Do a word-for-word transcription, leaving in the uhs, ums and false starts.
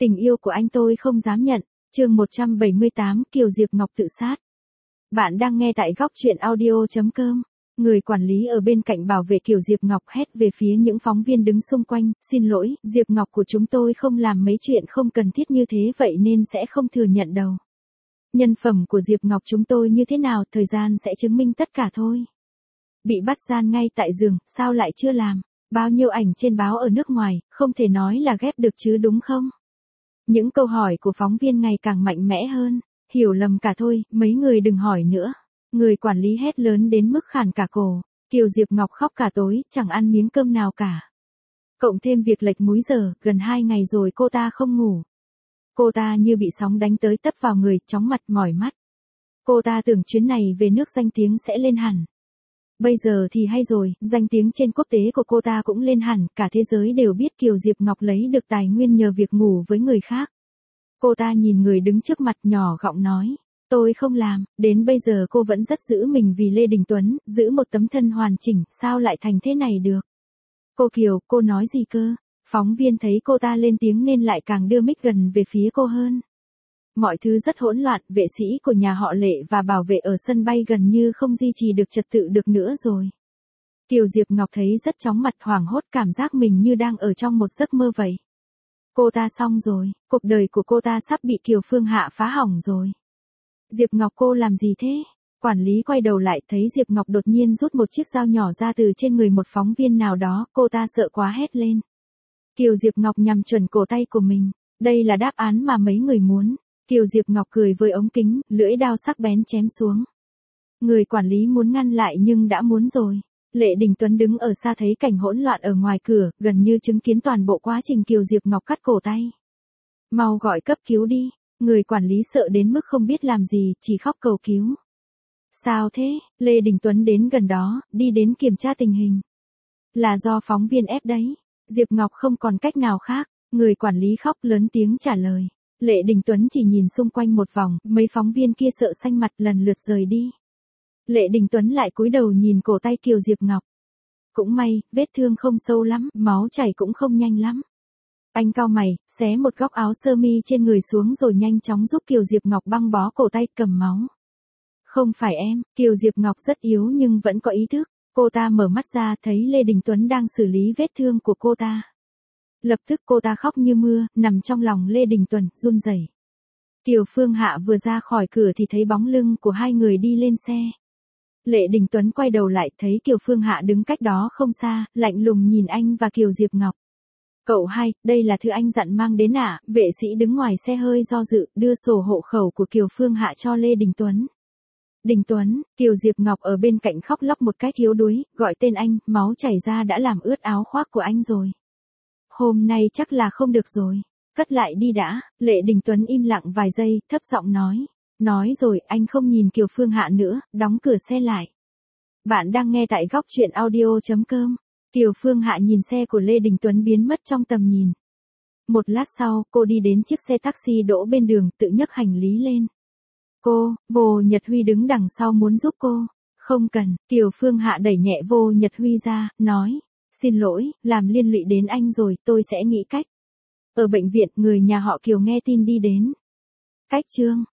Tình yêu của anh tôi không dám nhận. Chương một trăm bảy mươi tám, Kiều Diệp Ngọc tự sát. Bạn đang nghe tại góc truyện audio chấm com. Người quản lý ở bên cạnh bảo vệ Kiều Diệp Ngọc hét về phía những phóng viên đứng xung quanh, xin lỗi, Diệp Ngọc của chúng tôi không làm mấy chuyện không cần thiết như thế vậy nên sẽ không thừa nhận đâu. Nhân phẩm của Diệp Ngọc chúng tôi như thế nào, thời gian sẽ chứng minh tất cả thôi. Bị bắt gian ngay tại giường, sao lại chưa làm? Bao nhiêu ảnh trên báo ở nước ngoài, không thể nói là ghép được chứ đúng không? Những câu hỏi của phóng viên ngày càng mạnh mẽ hơn. Hiểu lầm cả thôi, mấy người đừng hỏi nữa. Người quản lý hét lớn đến mức khản cả cổ. Kiều Diệp Ngọc khóc cả tối, chẳng ăn miếng cơm nào cả. Cộng thêm việc lệch múi giờ, gần hai ngày rồi cô ta không ngủ. Cô ta như bị sóng đánh tới tấp vào người, chóng mặt mỏi mắt. Cô ta tưởng chuyến này về nước danh tiếng sẽ lên hẳn. Bây giờ thì hay rồi, danh tiếng trên quốc tế của cô ta cũng lên hẳn, cả thế giới đều biết Kiều Diệp Ngọc lấy được tài nguyên nhờ việc ngủ với người khác. Cô ta nhìn người đứng trước mặt nhỏ giọng nói, tôi không làm, đến bây giờ cô vẫn rất giữ mình vì Lê Đình Tuấn, giữ một tấm thân hoàn chỉnh, sao lại thành thế này được? Cô Kiều, cô nói gì cơ? Phóng viên thấy cô ta lên tiếng nên lại càng đưa mic gần về phía cô hơn. Mọi thứ rất hỗn loạn, vệ sĩ của nhà họ Lệ và bảo vệ ở sân bay gần như không duy trì được trật tự được nữa rồi. Kiều Diệp Ngọc thấy rất chóng mặt, hoảng hốt, cảm giác mình như đang ở trong một giấc mơ vậy. Cô ta xong rồi, cuộc đời của cô ta sắp bị Kiều Phương Hạ phá hỏng rồi. Diệp Ngọc cô làm gì thế? Quản lý quay đầu lại thấy Diệp Ngọc đột nhiên rút một chiếc dao nhỏ ra từ trên người một phóng viên nào đó, cô ta sợ quá hét lên. Kiều Diệp Ngọc nhằm chuẩn cổ tay của mình, đây là đáp án mà mấy người muốn. Kiều Diệp Ngọc cười với ống kính, lưỡi dao sắc bén chém xuống. Người quản lý muốn ngăn lại nhưng đã muốn rồi. Lệ Đình Tuấn đứng ở xa thấy cảnh hỗn loạn ở ngoài cửa, gần như chứng kiến toàn bộ quá trình Kiều Diệp Ngọc cắt cổ tay. Mau gọi cấp cứu đi. Người quản lý sợ đến mức không biết làm gì, chỉ khóc cầu cứu. Sao thế? Lê Đình Tuấn đến gần đó, đi đến kiểm tra tình hình. Là do phóng viên ép đấy. Diệp Ngọc không còn cách nào khác. Người quản lý khóc lớn tiếng trả lời. Lệ Đình Tuấn chỉ nhìn xung quanh một vòng, mấy phóng viên kia sợ xanh mặt lần lượt rời đi. Lệ Đình Tuấn lại cúi đầu nhìn cổ tay Kiều Diệp Ngọc. Cũng may, vết thương không sâu lắm, máu chảy cũng không nhanh lắm. Anh cau mày, xé một góc áo sơ mi trên người xuống rồi nhanh chóng giúp Kiều Diệp Ngọc băng bó cổ tay, cầm máu. Không phải em, Kiều Diệp Ngọc rất yếu nhưng vẫn có ý thức. Cô ta mở mắt ra thấy Lê Đình Tuấn đang xử lý vết thương của cô ta. Lập tức cô ta khóc như mưa, nằm trong lòng Lê Đình Tuấn, run rẩy. Kiều Phương Hạ vừa ra khỏi cửa thì thấy bóng lưng của hai người đi lên xe. Lệ Đình Tuấn quay đầu lại thấy Kiều Phương Hạ đứng cách đó không xa, lạnh lùng nhìn anh và Kiều Diệp Ngọc. Cậu hai, đây là thứ anh dặn mang đến à? Vệ sĩ đứng ngoài xe hơi do dự, đưa sổ hộ khẩu của Kiều Phương Hạ cho Lê Đình Tuấn. Đình Tuấn, Kiều Diệp Ngọc ở bên cạnh khóc lóc một cách yếu đuối, gọi tên anh, máu chảy ra đã làm ướt áo khoác của anh rồi. Hôm nay chắc là không được rồi. Cất lại đi đã. Lệ Đình Tuấn im lặng vài giây, thấp giọng nói. Nói rồi, anh không nhìn Kiều Phương Hạ nữa, đóng cửa xe lại. Bạn đang nghe tại góc truyện audio chấm com. Kiều Phương Hạ nhìn xe của Lê Đình Tuấn biến mất trong tầm nhìn. Một lát sau, cô đi đến chiếc xe taxi đỗ bên đường, tự nhấc hành lý lên. Cô, Vô Nhật Huy đứng đằng sau muốn giúp cô. Không cần, Kiều Phương Hạ đẩy nhẹ Vô Nhật Huy ra, nói. Xin lỗi, làm liên lụy đến anh rồi, tôi sẽ nghĩ cách. Ở bệnh viện, người nhà họ Kiều nghe tin đi đến. Cách chương.